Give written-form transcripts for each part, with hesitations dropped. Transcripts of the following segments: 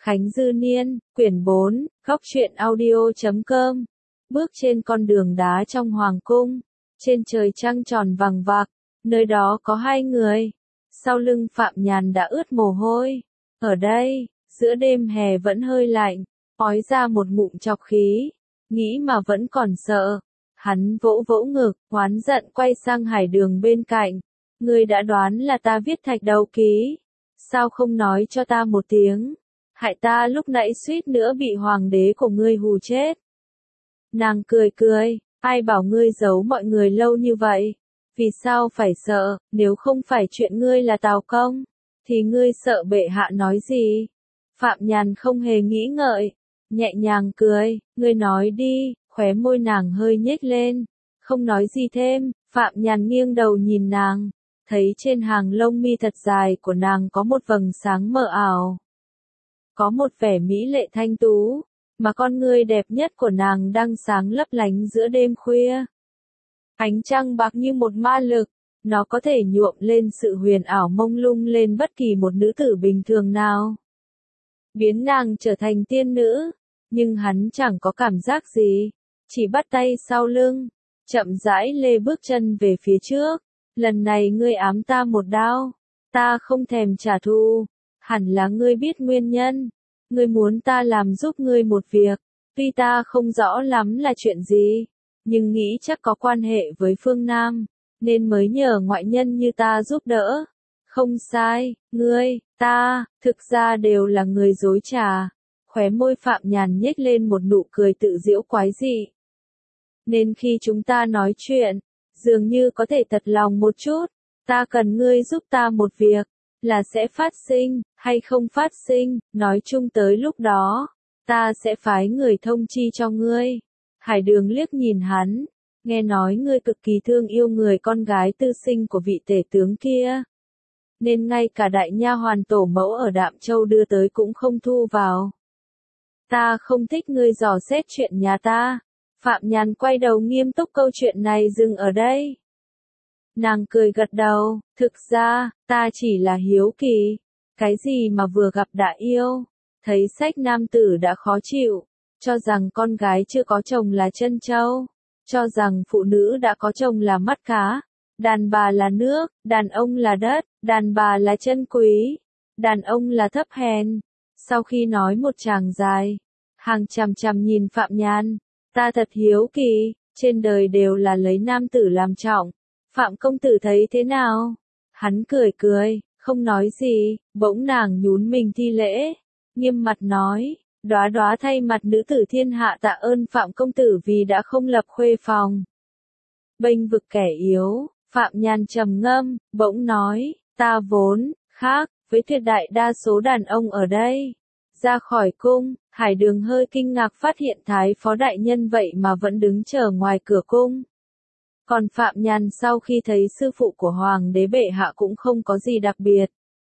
Khánh Dư Niên, quyển 4, góc truyện audio.com. Bước trên con đường đá trong hoàng cung, trên trời trăng tròn vằng vặc, nơi đó có hai người. Sau lưng Phạm Nhàn đã ướt mồ hôi. Ở đây, giữa đêm hè vẫn hơi lạnh, ói ra một ngụm trọc khí, nghĩ mà vẫn còn sợ. Hắn vỗ vỗ ngực, oán giận quay sang Hải Đường bên cạnh. Ngươi đã đoán là ta viết thạch đầu ký, sao không nói cho ta một tiếng, hại ta lúc nãy suýt nữa bị hoàng đế của ngươi hù chết. Nàng cười cười, ai bảo ngươi giấu mọi người lâu như vậy, vì sao phải sợ, nếu không phải chuyện ngươi là Tào Công, thì ngươi sợ bệ hạ nói gì? Phạm Nhàn không hề nghĩ ngợi, nhẹ nhàng cười, ngươi nói đi, khóe môi nàng hơi nhếch lên, không nói gì thêm. Phạm Nhàn nghiêng đầu nhìn nàng, thấy trên hàng lông mi thật dài của nàng có một vầng sáng mờ ảo, có một vẻ mỹ lệ thanh tú, mà con ngươi đẹp nhất của nàng đang sáng lấp lánh giữa đêm khuya. Ánh trăng bạc như một ma lực, nó có thể nhuộm lên sự huyền ảo mông lung lên bất kỳ một nữ tử bình thường nào, biến nàng trở thành tiên nữ. Nhưng hắn chẳng có cảm giác gì, chỉ bắt tay sau lưng, chậm rãi lê bước chân về phía trước. Lần này ngươi ám ta một đao, ta không thèm trả thù, hẳn là ngươi biết nguyên nhân. Ngươi muốn ta làm giúp ngươi một việc, tuy ta không rõ lắm là chuyện gì, nhưng nghĩ chắc có quan hệ với phương Nam, nên mới nhờ ngoại nhân như ta giúp đỡ. Không sai, ngươi, ta, thực ra đều là người dối trá. Khóe môi Phạm Nhàn nhếch lên một nụ cười tự giễu quái dị. Nên khi chúng ta nói chuyện, dường như có thể thật lòng một chút. Ta cần ngươi giúp ta một việc, là sẽ phát sinh, hay không phát sinh, nói chung tới lúc đó, ta sẽ phái người thông chi cho ngươi. Hải Đường liếc nhìn hắn, nghe nói ngươi cực kỳ thương yêu người con gái tư sinh của vị tể tướng kia, nên ngay cả đại nha hoàn tổ mẫu ở Đạm Châu đưa tới cũng không thu vào. Ta không thích ngươi dò xét chuyện nhà ta. Phạm Nhàn quay đầu nghiêm túc, câu chuyện này dừng ở đây. Nàng cười gật đầu, thực ra, ta chỉ là hiếu kỳ, cái gì mà vừa gặp đã yêu, thấy sách nam tử đã khó chịu, cho rằng con gái chưa có chồng là chân trâu, cho rằng phụ nữ đã có chồng là mắt cá, đàn bà là nước, đàn ông là đất, đàn bà là chân quý, đàn ông là thấp hèn. Sau khi nói một tràng dài, hàng chằm chằm nhìn Phạm Nhàn, ta thật hiếu kỳ, trên đời đều là lấy nam tử làm trọng. Phạm công tử thấy thế nào? Hắn cười cười, không nói gì. Bỗng nàng nhún mình thi lễ, nghiêm mặt nói, đóa đóa thay mặt nữ tử thiên hạ tạ ơn Phạm công tử vì đã không lập khuê phòng, bênh vực kẻ yếu. Phạm Nhàn trầm ngâm, bỗng nói, ta vốn khác với tuyệt đại đa số đàn ông ở đây. Ra khỏi cung, Hải Đường hơi kinh ngạc phát hiện thái phó đại nhân vậy mà vẫn đứng chờ ngoài cửa cung. Còn Phạm Nhàn sau khi thấy sư phụ của hoàng đế bệ hạ cũng không có gì đặc biệt,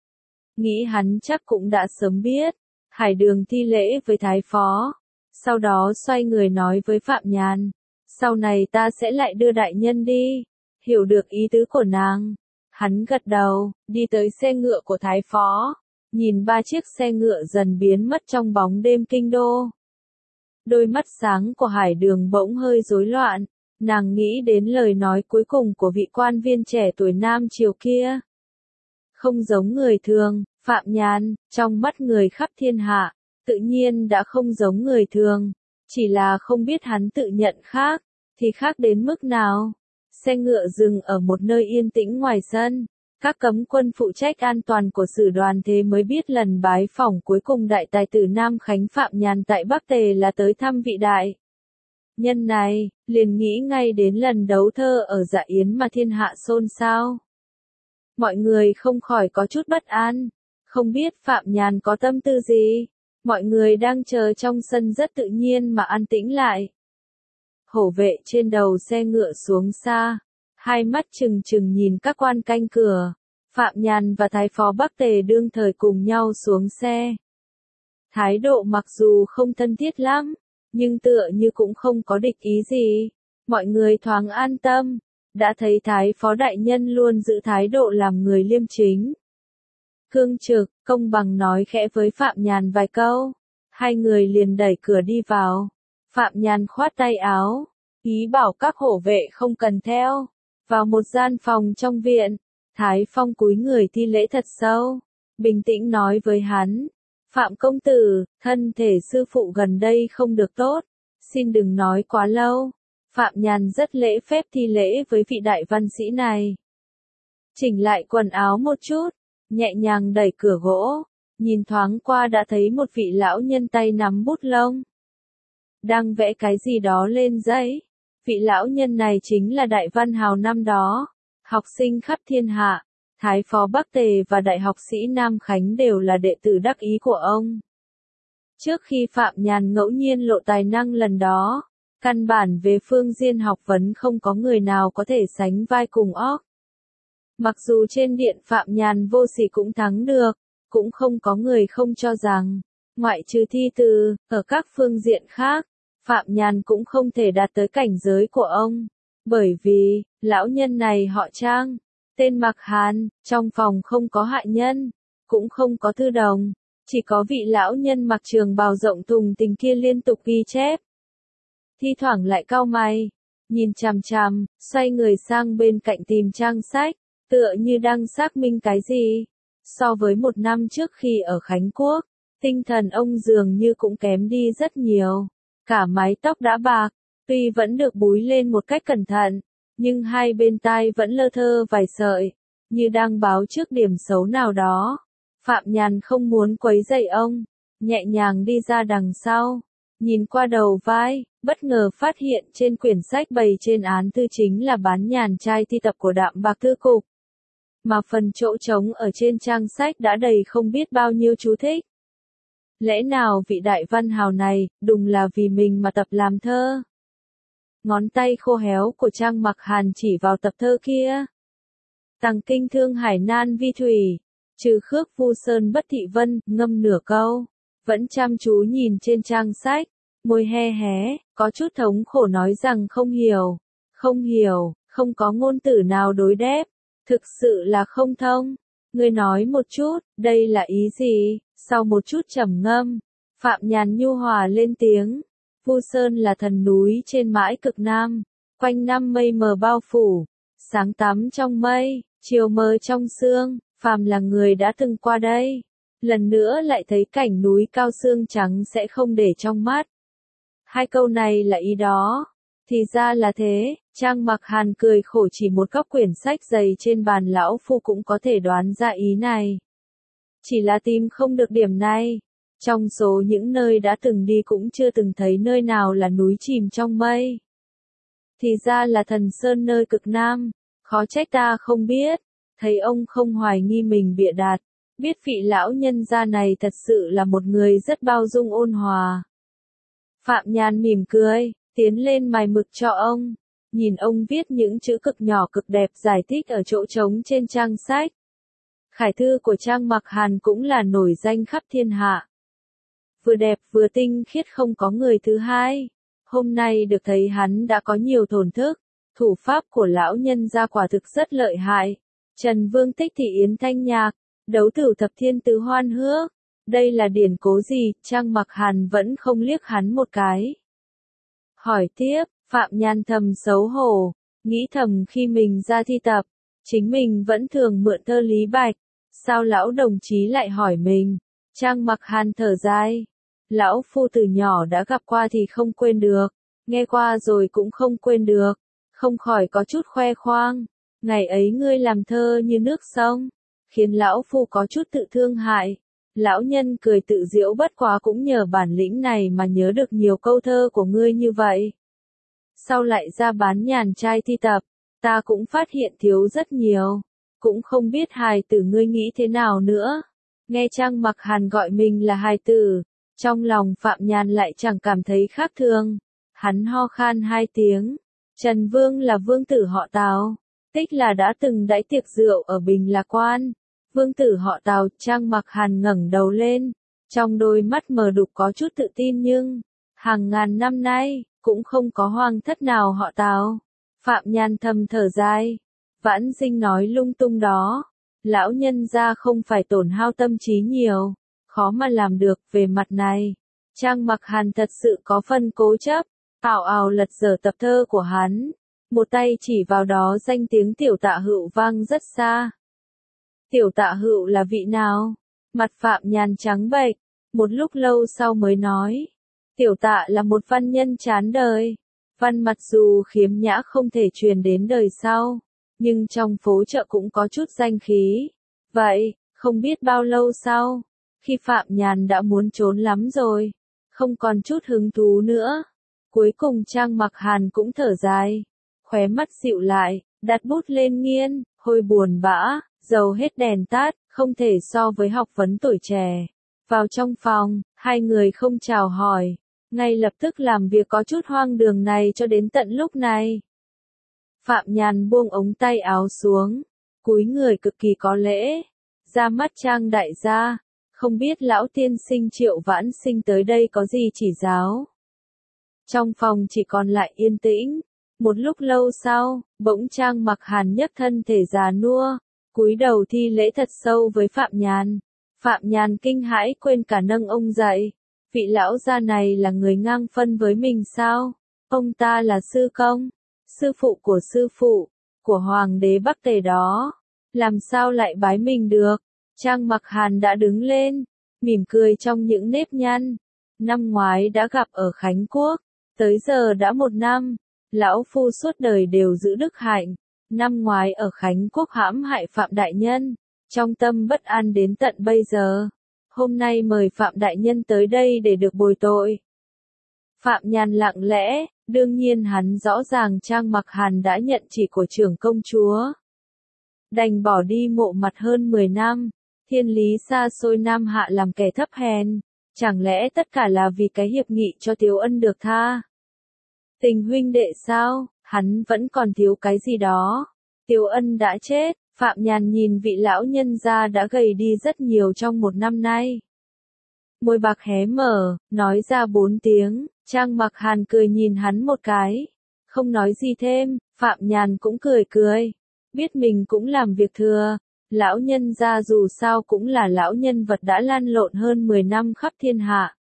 nghĩ hắn chắc cũng đã sớm biết. Hải Đường thi lễ với thái phó, sau đó xoay người nói với Phạm Nhàn, sau này ta sẽ lại đưa đại nhân đi. Hiểu được ý tứ của nàng, hắn gật đầu, đi tới xe ngựa của thái phó, nhìn ba chiếc xe ngựa dần biến mất trong bóng đêm kinh đô. Đôi mắt sáng của Hải Đường bỗng hơi rối loạn, nàng nghĩ đến lời nói cuối cùng của vị quan viên trẻ tuổi Nam Triều kia. Không giống người thường, Phạm Nhàn, trong mắt người khắp thiên hạ, tự nhiên đã không giống người thường, chỉ là không biết hắn tự nhận khác, thì khác đến mức nào. Xe ngựa dừng ở một nơi yên tĩnh ngoài sân. Các cấm quân phụ trách an toàn của Sử Đoàn Thế mới biết lần bái phỏng cuối cùng đại tài tử Nam Khánh Phạm Nhàn tại Bắc Tề là tới thăm vị đại nhân này, liền nghĩ ngay đến lần đấu thơ ở Dạ Yến mà thiên hạ xôn xao. Mọi người không khỏi có chút bất an, không biết Phạm Nhàn có tâm tư gì. Mọi người đang chờ trong sân rất tự nhiên mà an tĩnh lại. Hổ vệ trên đầu xe ngựa xuống xa, hai mắt trừng trừng nhìn các quan canh cửa. Phạm Nhàn và thái phó Bắc Tề đương thời cùng nhau xuống xe. Thái độ mặc dù không thân thiết lắm, nhưng tựa như cũng không có địch ý gì. Mọi người thoáng an tâm, đã thấy thái phó đại nhân luôn giữ thái độ làm người liêm chính. cương trực, công bằng nói khẽ với Phạm Nhàn vài câu. Hai người liền đẩy cửa đi vào. Phạm Nhàn khoát tay áo, ý bảo các hộ vệ không cần theo. Vào một gian phòng trong viện, Thái Phong cúi người thi lễ thật sâu, bình tĩnh nói với hắn. Phạm công tử, thân thể sư phụ gần đây không được tốt, xin đừng nói quá lâu. Phạm Nhàn rất lễ phép thi lễ với vị đại văn sĩ này. Chỉnh lại quần áo một chút, nhẹ nhàng đẩy cửa gỗ, nhìn thoáng qua đã thấy một vị lão nhân tay nắm bút lông, đang vẽ cái gì đó lên giấy. Vị lão nhân này chính là đại văn hào năm đó, học sinh khắp thiên hạ, Thái phó Bắc Tề và đại học sĩ Nam Khánh đều là đệ tử đắc ý của ông. Trước khi Phạm Nhàn ngẫu nhiên lộ tài năng lần đó, căn bản về phương diện học vấn không có người nào có thể sánh vai cùng óc. Mặc dù trên điện Phạm Nhàn vô sỉ cũng thắng được, cũng không có người không cho rằng, ngoại trừ thi từ, ở các phương diện khác, Phạm Nhàn cũng không thể đạt tới cảnh giới của ông. Bởi vì, lão nhân này họ Trang, tên Mạc Hàn, trong phòng không có hạ nhân, cũng không có thư đồng, chỉ có vị lão nhân mặc trường bào rộng thùng thình kia liên tục ghi chép. Thi thoảng lại cau mày, nhìn chằm chằm, xoay người sang bên cạnh tìm trang sách, tựa như đang xác minh cái gì. So với một năm trước khi ở Khánh Quốc, tinh thần ông dường như cũng kém đi rất nhiều. Cả mái tóc đã bạc, tuy vẫn được búi lên một cách cẩn thận, nhưng hai bên tai vẫn lơ thơ vài sợi, như đang báo trước điểm xấu nào đó. Phạm Nhàn không muốn quấy rầy ông, nhẹ nhàng đi ra đằng sau, nhìn qua đầu vai, bất ngờ phát hiện trên quyển sách bày trên án thư chính là bán nhàn trai thi tập của Đạm Bạc Thư Cục. Mà phần chỗ trống ở trên trang sách đã đầy không biết bao nhiêu chú thích. Lẽ nào vị đại văn hào này, đùng là vì mình mà tập làm thơ? Ngón tay khô héo của Trang Mặc Hàn chỉ vào tập thơ kia. Tằng kinh thương hải nan vi thủy, trừ khước vu sơn bất thị vân, ngâm nửa câu, vẫn chăm chú nhìn trên trang sách, môi he hé, có chút thống khổ nói rằng không hiểu, không có ngôn từ nào đối đáp, thực sự là không thông. Ngươi nói một chút, đây là ý gì? Sau một chút trầm ngâm, Phạm Nhàn nhu hòa lên tiếng. Vu Sơn là thần núi trên mãi cực Nam, quanh năm mây mờ bao phủ, sáng tắm trong mây, chiều mờ trong sương, phàm là người đã từng qua đây, lần nữa lại thấy cảnh núi cao sương trắng sẽ không để trong mắt. Hai câu này là ý đó. Thì ra là thế, Trang Mặc Hàn cười khổ chỉ một góc quyển sách dày trên bàn lão phu cũng có thể đoán ra ý này. Chỉ là tìm không được điểm này. Trong số những nơi đã từng đi cũng chưa từng thấy nơi nào là núi chìm trong mây. Thì ra là Thần Sơn nơi cực Nam, khó trách ta không biết. Thấy ông không hoài nghi mình bịa đặt, biết vị lão nhân gia này thật sự là một người rất bao dung ôn hòa. Phạm Nhàn mỉm cười, tiến lên mài mực cho ông, nhìn ông viết những chữ cực nhỏ cực đẹp giải thích ở chỗ trống trên trang sách. Khải thư của Trang Mặc Hàn cũng là nổi danh khắp thiên hạ. Vừa đẹp vừa tinh khiết không có người thứ hai. Hôm nay được thấy hắn đã có nhiều thổn thức, thủ pháp của lão nhân gia quả thực rất lợi hại. Trần Vương Tích Thị Yến Thanh Nhạc, đấu tử thập thiên tứ hoan hước. Đây là điển cố gì? Trang Mặc Hàn vẫn không liếc hắn một cái. Hỏi tiếp, Phạm Nhàn thầm xấu hổ, nghĩ thầm khi mình ra thi tập, chính mình vẫn thường mượn thơ Lý Bạch, sao lão đồng chí lại hỏi mình? Trang Mặc Hàn thở dài, lão phu từ nhỏ đã gặp qua thì không quên được, nghe qua rồi cũng không quên được, không khỏi có chút khoe khoang, ngày ấy ngươi làm thơ như nước sông, khiến lão phu có chút tự thương hại. Lão nhân cười tự giễu, bất quá cũng nhờ bản lĩnh này mà nhớ được nhiều câu thơ của ngươi như vậy. Sau lại ra bán nhàn trai thi tập, ta cũng phát hiện thiếu rất nhiều, cũng không biết hài tử ngươi nghĩ thế nào nữa. Nghe Trang Mặc Hàn gọi mình là hài tử, trong lòng Phạm Nhàn lại chẳng cảm thấy khác thường. Hắn ho khan hai tiếng. Trần Vương là vương tử họ Tào, Tích là đã từng đãi tiệc rượu ở Bình Lạc Quan. Vương tử họ Tào. Trang Mặc Hàn ngẩng đầu lên, trong đôi mắt mờ đục có chút tự tin, nhưng hàng ngàn năm nay cũng không có hoàng thất nào họ Tào. Phạm Nhàn thầm thở dài, Vãn Dinh nói lung tung đó, Lão nhân gia không phải tổn hao tâm trí nhiều, khó mà làm được về mặt này. Trang Mặc Hàn thật sự có phần cố chấp, ảo ảo lật dở tập thơ của hắn, một tay chỉ vào đó danh tiếng Tiểu Tạ Hữu vang rất xa. Tiểu Tạ Hữu là vị nào? Mặt Phạm Nhàn trắng bệch, một lúc lâu sau mới nói. Tiểu Tạ là một văn nhân chán đời. Văn mặc dù khiếm nhã không thể truyền đến đời sau, nhưng trong phố chợ cũng có chút danh khí. Vậy, không biết bao lâu sau, khi Phạm Nhàn đã muốn trốn lắm rồi, không còn chút hứng thú nữa. Cuối cùng Trang Mặc Hàn cũng thở dài, khóe mắt dịu lại, đặt bút lên nghiên, hôi buồn bã, dầu hết đèn tắt, không thể so với học vấn tuổi trẻ. Vào trong phòng, hai người không chào hỏi, ngay lập tức làm việc có chút hoang đường này cho đến tận lúc này. Phạm Nhàn buông ống tay áo xuống, cúi người cực kỳ có lễ, ra mắt Trang đại gia, không biết lão tiên sinh Triệu Vãn Sinh tới đây có gì chỉ giáo. Trong phòng chỉ còn lại yên tĩnh, một lúc lâu sau, bỗng Trang Mặc Hàn nhấc thân thể già nua, cúi đầu thi lễ thật sâu với Phạm Nhàn. Phạm Nhàn kinh hãi quên cả nâng ông dậy. Vị lão gia này là người ngang phân với mình sao? Ông ta là sư công, sư phụ của sư phụ, của hoàng đế Bắc Tề đó. Làm sao lại bái mình được? Trang Mặc Hàn đã đứng lên, mỉm cười trong những nếp nhăn. Năm ngoái đã gặp ở Khánh Quốc, tới giờ đã 1 năm. Lão phu suốt đời đều giữ đức hạnh. Năm ngoái ở Khánh Quốc hãm hại Phạm Đại Nhân, trong tâm bất an đến tận bây giờ. Hôm nay mời Phạm Đại Nhân tới đây để được bồi tội. Phạm Nhàn lặng lẽ, đương nhiên hắn rõ ràng Trang Mặc Hàn đã nhận chỉ của trưởng công chúa. Đành bỏ đi mộ mặt hơn 10 năm, thiên lý xa xôi Nam Hạ làm kẻ thấp hèn, chẳng lẽ tất cả là vì cái hiệp nghị cho Tiếu Ân được tha? Tình huynh đệ sao, hắn vẫn còn thiếu cái gì đó. Tiếu Ân đã chết, Phạm Nhàn nhìn vị lão nhân gia đã gầy đi rất nhiều trong 1 năm nay. Môi bạc hé mở, nói ra 4 tiếng, Trang Mặc Hàn cười nhìn hắn một cái. Không nói gì thêm, Phạm Nhàn cũng cười cười. Biết mình cũng làm việc thừa, lão nhân gia dù sao cũng là lão nhân vật đã lan lộn hơn 10 năm khắp thiên hạ.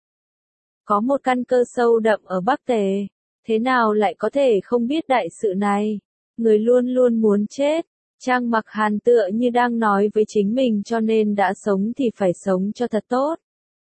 Có một căn cơ sâu đậm ở Bắc Tề, thế nào lại có thể không biết đại sự này? Người luôn luôn muốn chết. Trang Mặc Hàn tựa như đang nói với chính mình cho nên đã sống thì phải sống cho thật tốt.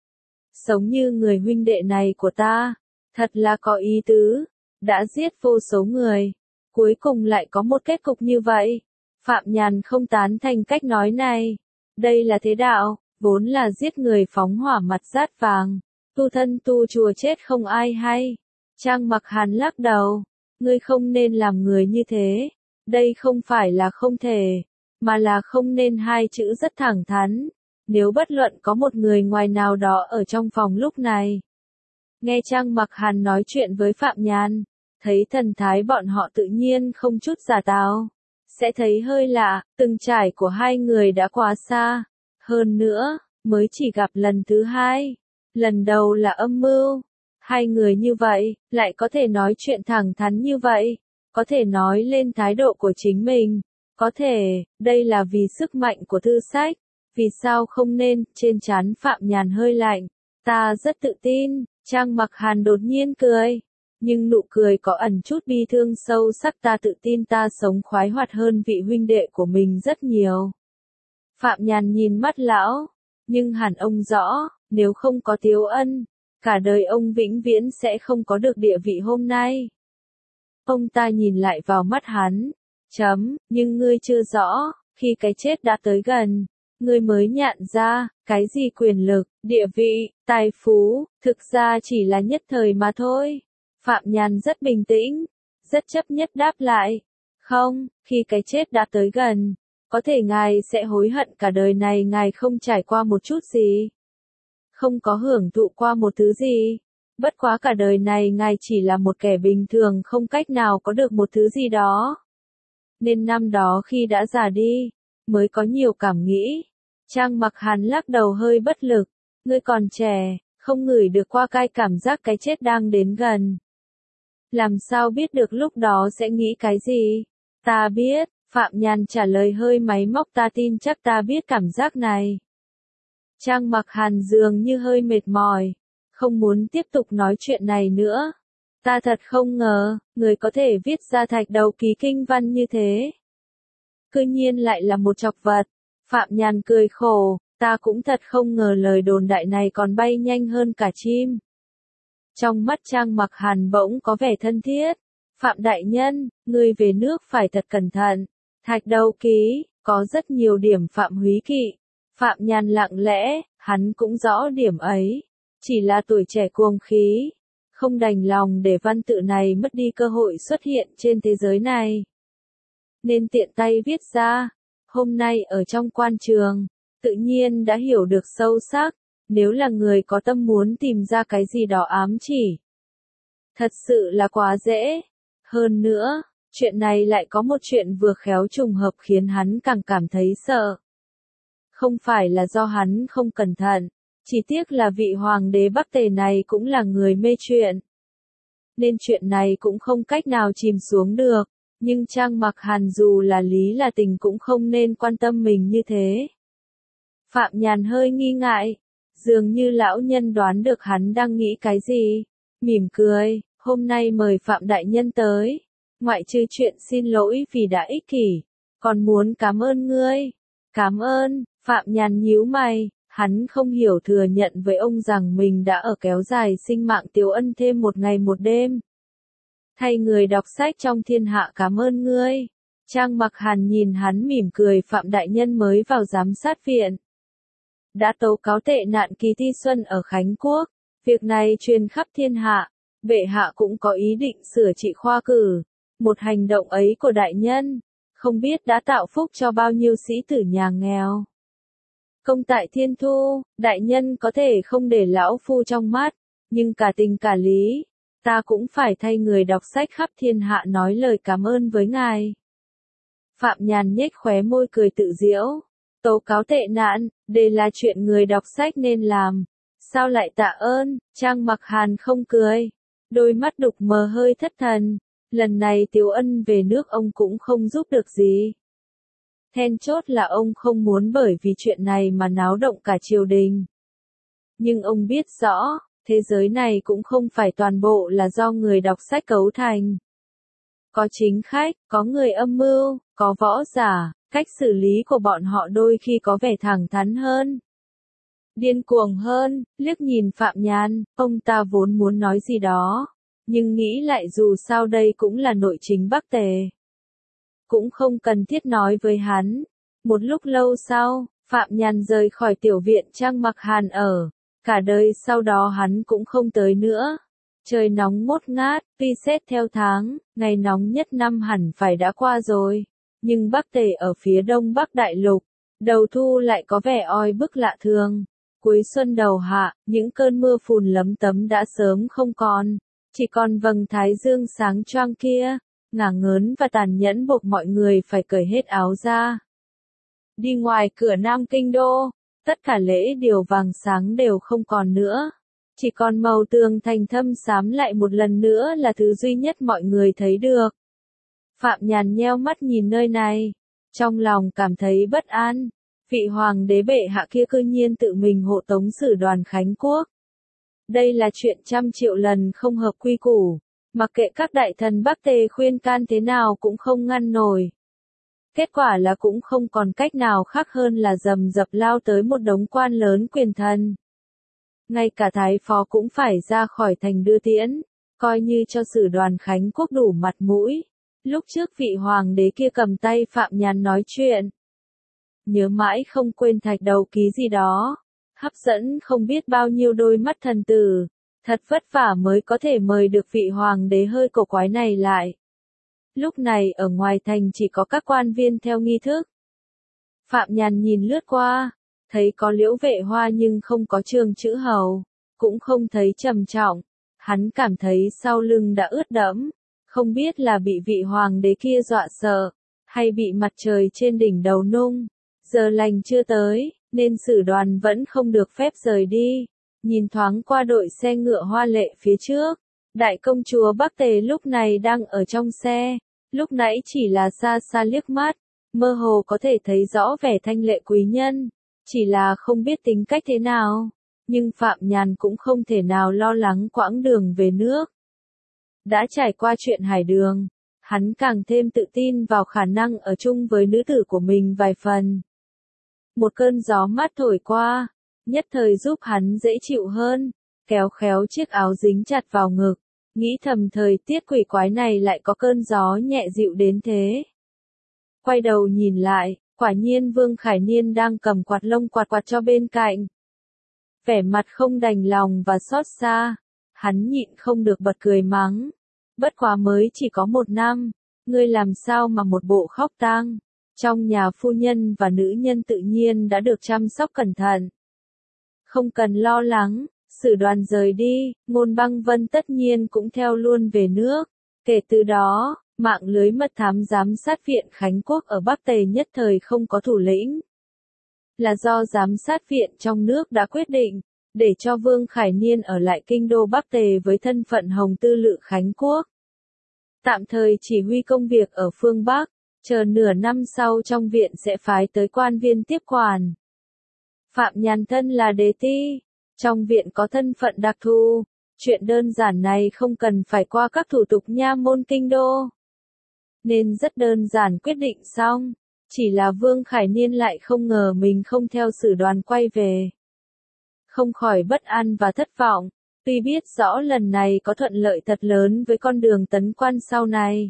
Sống như người huynh đệ này của ta, thật là có ý tứ, đã giết vô số người, cuối cùng lại có một kết cục như vậy. Phạm Nhàn không tán thành cách nói này. Đây là thế đạo, vốn là giết người phóng hỏa mặt rát vàng, tu thân tu chùa chết không ai hay. Trang Mặc Hàn lắc đầu, ngươi không nên làm người như thế. Đây không phải là không thể, mà là không nên, hai chữ rất thẳng thắn. Nếu bất luận có một người ngoài nào đó ở trong phòng lúc này, nghe Trang Mặc Hàn nói chuyện với Phạm Nhàn, thấy thần thái bọn họ tự nhiên không chút giả tạo, sẽ thấy hơi lạ, từng trải của hai người đã quá xa. Hơn nữa, mới chỉ gặp lần thứ hai, lần đầu là âm mưu. Hai người như vậy, lại có thể nói chuyện thẳng thắn như vậy, có thể nói lên thái độ của chính mình, có thể, đây là vì sức mạnh của thư sách, vì sao không nên, trên trán Phạm Nhàn hơi lạnh, ta rất tự tin. Trang Mặc Hàn đột nhiên cười, nhưng nụ cười có ẩn chút bi thương sâu sắc, ta tự tin ta sống khoái hoạt hơn vị huynh đệ của mình rất nhiều. Phạm Nhàn nhìn mắt lão, nhưng hẳn ông rõ, nếu không có Tiếu Ân, cả đời ông vĩnh viễn sẽ không có được địa vị hôm nay. Ông ta nhìn lại vào mắt hắn, nhưng ngươi chưa rõ, khi cái chết đã tới gần, ngươi mới nhận ra, cái gì quyền lực, địa vị, tài phú, thực ra chỉ là nhất thời mà thôi. Phạm Nhàn rất bình tĩnh, rất chấp nhất đáp lại, không, khi cái chết đã tới gần, có thể ngài sẽ hối hận cả đời này ngài không trải qua một chút gì, không có hưởng thụ qua một thứ gì. Bất quá cả đời này ngài chỉ là một kẻ bình thường không cách nào có được một thứ gì đó. Nên năm đó khi đã già đi, mới có nhiều cảm nghĩ. Trang Mặc Hàn lắc đầu hơi bất lực, ngươi còn trẻ, không ngửi được qua cái cảm giác cái chết đang đến gần. Làm sao biết được lúc đó sẽ nghĩ cái gì? Ta biết, Phạm Nhàn trả lời hơi máy móc, ta tin chắc ta biết cảm giác này. Trang Mặc Hàn dường như hơi mệt mỏi, không muốn tiếp tục nói chuyện này nữa. Ta thật không ngờ, người có thể viết ra thạch đầu ký kinh văn như thế. Cư nhiên lại là một trọc vật. Phạm Nhàn cười khổ, ta cũng thật không ngờ lời đồn đại này còn bay nhanh hơn cả chim. Trong mắt Trang Mặc Hàn bỗng có vẻ thân thiết. Phạm đại nhân, ngươi về nước phải thật cẩn thận. Thạch đầu ký, có rất nhiều điểm Phạm húy kỵ. Phạm Nhàn lặng lẽ, hắn cũng rõ điểm ấy. Chỉ là tuổi trẻ cuồng khí. Không đành lòng để văn tự này mất đi cơ hội xuất hiện trên thế giới này. Nên tiện tay viết ra. Hôm nay ở trong quan trường, tự nhiên đã hiểu được sâu sắc. Nếu là người có tâm muốn tìm ra cái gì đó ám chỉ. Thật sự là quá dễ. Hơn nữa, chuyện này lại có một chuyện vừa khéo trùng hợp khiến hắn càng cảm thấy sợ. Không phải là do hắn không cẩn thận, chỉ tiếc là vị hoàng đế Bắc Tề này cũng là người mê chuyện. Nên chuyện này cũng không cách nào chìm xuống được, nhưng Trang Mặc Hàn dù là lý là tình cũng không nên quan tâm mình như thế. Phạm Nhàn hơi nghi ngại, dường như lão nhân đoán được hắn đang nghĩ cái gì, mỉm cười, hôm nay mời Phạm đại nhân tới, ngoại trừ chuyện xin lỗi vì đã ích kỷ, còn muốn cảm ơn ngươi. Cảm ơn, Phạm Nhàn nhíu mày, hắn không hiểu thừa nhận với ông rằng mình đã ở kéo dài sinh mạng Tiếu Ân thêm một ngày một đêm. Thay người đọc sách trong thiên hạ cảm ơn ngươi. Trang Mặc Hàn nhìn hắn mỉm cười, Phạm đại nhân mới vào giám sát viện. Đã tố cáo tệ nạn Kỳ Thi Xuân ở Khánh Quốc, việc này truyền khắp thiên hạ, bệ hạ cũng có ý định sửa trị khoa cử. Một hành động ấy của đại nhân, không biết đã tạo phúc cho bao nhiêu sĩ tử nhà nghèo. Công tại thiên thu, đại nhân có thể không để lão phu trong mắt, nhưng cả tình cả lý, ta cũng phải thay người đọc sách khắp thiên hạ nói lời cảm ơn với ngài. Phạm Nhàn nhếch khóe môi cười tự giễu, tố cáo tệ nạn, đây là chuyện người đọc sách nên làm, sao lại tạ ơn? Trang Mặc Hàn không cười, đôi mắt đục mờ hơi thất thần, lần này Tiếu Ân về nước ông cũng không giúp được gì. Then chốt là ông không muốn bởi vì chuyện này mà náo động cả triều đình. Nhưng ông biết rõ, thế giới này cũng không phải toàn bộ là do người đọc sách cấu thành. Có chính khách, có người âm mưu, có võ giả, cách xử lý của bọn họ đôi khi có vẻ thẳng thắn hơn, điên cuồng hơn. Liếc nhìn Phạm Nhàn, ông ta vốn muốn nói gì đó, nhưng nghĩ lại dù sao đây cũng là nội chính Bắc Tề. Cũng không cần thiết nói với hắn. Một lúc lâu sau, Phạm Nhàn rời khỏi tiểu viện Trang Mặc Hàn ở. Cả đời sau đó hắn cũng không tới nữa. Trời nóng ngốt ngát, tuy xét theo tháng, ngày nóng nhất năm hẳn phải đã qua rồi. Nhưng Bắc Tề ở phía đông Bắc Đại Lục, đầu thu lại có vẻ oi bức lạ thường. Cuối xuân đầu hạ, những cơn mưa phùn lấm tấm đã sớm không còn. Chỉ còn vầng thái dương sáng choang kia, ngả ngớn và tàn nhẫn buộc mọi người phải cởi hết áo ra. Đi ngoài cửa Nam Kinh Đô, tất cả lễ điều vàng sáng đều không còn nữa. Chỉ còn màu tường thành thâm xám lại một lần nữa là thứ duy nhất mọi người thấy được. Phạm Nhàn nheo mắt nhìn nơi này, trong lòng cảm thấy bất an. Vị hoàng đế bệ hạ kia cư nhiên tự mình hộ tống sử đoàn Khánh Quốc. Đây là chuyện trăm triệu lần không hợp quy củ, mặc kệ các đại thần Bắc Tề khuyên can thế nào cũng không ngăn nổi. Kết quả là cũng không còn cách nào khác hơn là rầm rập lao tới một đống quan lớn quyền thần. Ngay cả thái phó cũng phải ra khỏi thành đưa tiễn, coi như cho sử đoàn Khánh Quốc đủ mặt mũi. Lúc trước vị hoàng đế kia cầm tay Phạm Nhàn nói chuyện. Nhớ mãi không quên thạch đầu ký gì đó. Hấp dẫn không biết bao nhiêu đôi mắt thần tử. Thật vất vả mới có thể mời được vị hoàng đế hơi cổ quái này lại. Lúc này ở ngoài thành chỉ có các quan viên theo nghi thức. Phạm Nhàn nhìn lướt qua, thấy có Liễu Vệ Hoa nhưng không có Trường chữ hầu, cũng không thấy trầm trọng. Hắn cảm thấy sau lưng đã ướt đẫm, không biết là bị vị hoàng đế kia dọa sợ, hay bị mặt trời trên đỉnh đầu nung. Giờ lành chưa tới, nên sử đoàn vẫn không được phép rời đi. Nhìn thoáng qua đội xe ngựa hoa lệ phía trước, đại công chúa Bắc Tề lúc này đang ở trong xe, lúc nãy chỉ là xa xa liếc mắt, mơ hồ có thể thấy rõ vẻ thanh lệ quý nhân, chỉ là không biết tính cách thế nào. Nhưng Phạm Nhàn cũng không thể nào lo lắng quãng đường về nước. Đã trải qua chuyện hải đường, hắn càng thêm tự tin vào khả năng ở chung với nữ tử của mình vài phần. Một cơn gió mát thổi qua, nhất thời giúp hắn dễ chịu hơn, kéo khéo chiếc áo dính chặt vào ngực, nghĩ thầm thời tiết quỷ quái này lại có cơn gió nhẹ dịu đến thế. Quay đầu nhìn lại, quả nhiên Vương Khải Niên đang cầm quạt lông quạt quạt cho bên cạnh. Vẻ mặt không đành lòng và xót xa, hắn nhịn không được bật cười mắng. Bất quá mới chỉ có 1 năm, ngươi làm sao mà một bộ khóc tang. Trong nhà phu nhân và nữ nhân tự nhiên đã được chăm sóc cẩn thận. Không cần lo lắng, Sử Đoàn rời đi, Ngôn Băng Vân tất nhiên cũng theo luôn về nước. Kể từ đó, mạng lưới mật thám giám sát viện Khánh Quốc ở Bắc Tề nhất thời không có thủ lĩnh. Là do giám sát viện trong nước đã quyết định, để cho Vương Khải Niên ở lại kinh đô Bắc Tề với thân phận Hồng Tư Lự Khánh Quốc. Tạm thời chỉ huy công việc ở phương Bắc, chờ nửa năm sau trong viện sẽ phái tới quan viên tiếp quản. Phạm Nhàn thân là đế ti, trong viện có thân phận đặc thù, chuyện đơn giản này không cần phải qua các thủ tục nha môn kinh đô. Nên rất đơn giản quyết định xong, chỉ là Vương Khải Niên lại không ngờ mình không theo Sử Đoàn quay về. Không khỏi bất an và thất vọng, tuy biết rõ lần này có thuận lợi thật lớn với con đường tấn quan sau này.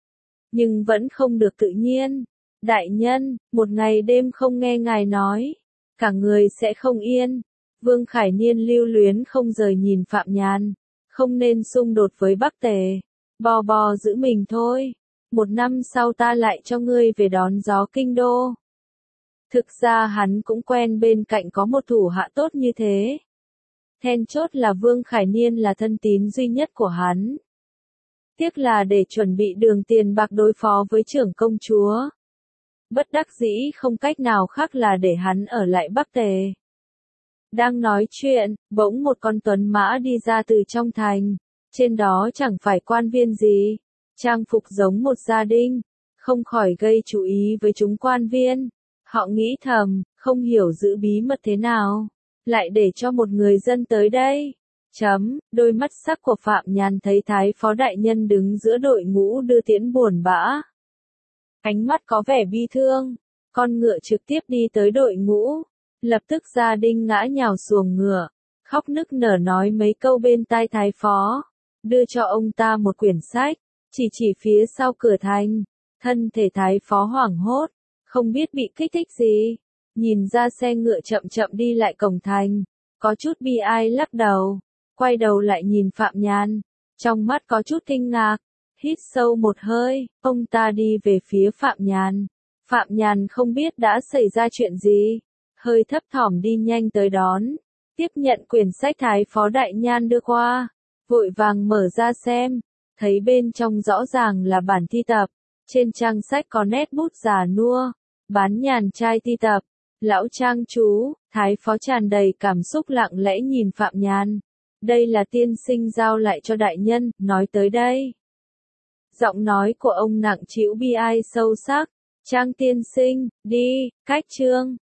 Nhưng vẫn không được tự nhiên. Đại nhân, một ngày đêm không nghe ngài nói, cả người sẽ không yên. Vương Khải Niên lưu luyến không rời nhìn Phạm Nhàn, không nên xung đột với Bắc Tề. Bò bò giữ mình thôi. 1 năm sau ta lại cho ngươi về đón gió kinh đô. Thực ra hắn cũng quen bên cạnh có một thủ hạ tốt như thế. Then chốt là Vương Khải Niên là thân tín duy nhất của hắn. Tiếc là để chuẩn bị đường tiền bạc đối phó với trưởng công chúa. Bất đắc dĩ không cách nào khác là để hắn ở lại Bắc Tề. Đang nói chuyện, bỗng một con tuấn mã đi ra từ trong thành. Trên đó chẳng phải quan viên gì, trang phục giống một gia đình, không khỏi gây chú ý với chúng quan viên. Họ nghĩ thầm, không hiểu giữ bí mật thế nào, lại để cho một người dân tới đây. Đôi mắt sắc của Phạm Nhàn thấy Thái Phó Đại Nhân đứng giữa đội ngũ đưa tiễn buồn bã. Ánh mắt có vẻ bi thương, con ngựa trực tiếp đi tới đội ngũ. Lập tức gia đình ngã nhào xuồng ngựa, khóc nức nở nói mấy câu bên tai Thái Phó, đưa cho ông ta một quyển sách, chỉ phía sau cửa thành. Thân thể Thái Phó hoảng hốt, không biết bị kích thích gì, nhìn ra xe ngựa chậm chậm đi lại cổng thành, có chút bi ai lắc đầu, quay đầu lại nhìn Phạm Nhàn, trong mắt có chút kinh ngạc, hít sâu một hơi, ông ta đi về phía Phạm Nhàn. Phạm Nhàn không biết đã xảy ra chuyện gì, hơi thấp thỏm đi nhanh tới đón, tiếp nhận quyển sách Thái Phó Đại Nhan đưa qua, vội vàng mở ra xem, thấy bên trong rõ ràng là bản thi tập, trên trang sách có nét bút già nua, Bán Nhàn trai thi tập. Lão trang chú, Thái Phó tràn đầy cảm xúc lặng lẽ nhìn Phạm Nhàn. Đây là tiên sinh giao lại cho đại nhân, nói tới đây. Giọng nói của ông nặng trĩu bi ai sâu sắc. Trang tiên sinh, đi, cách chương.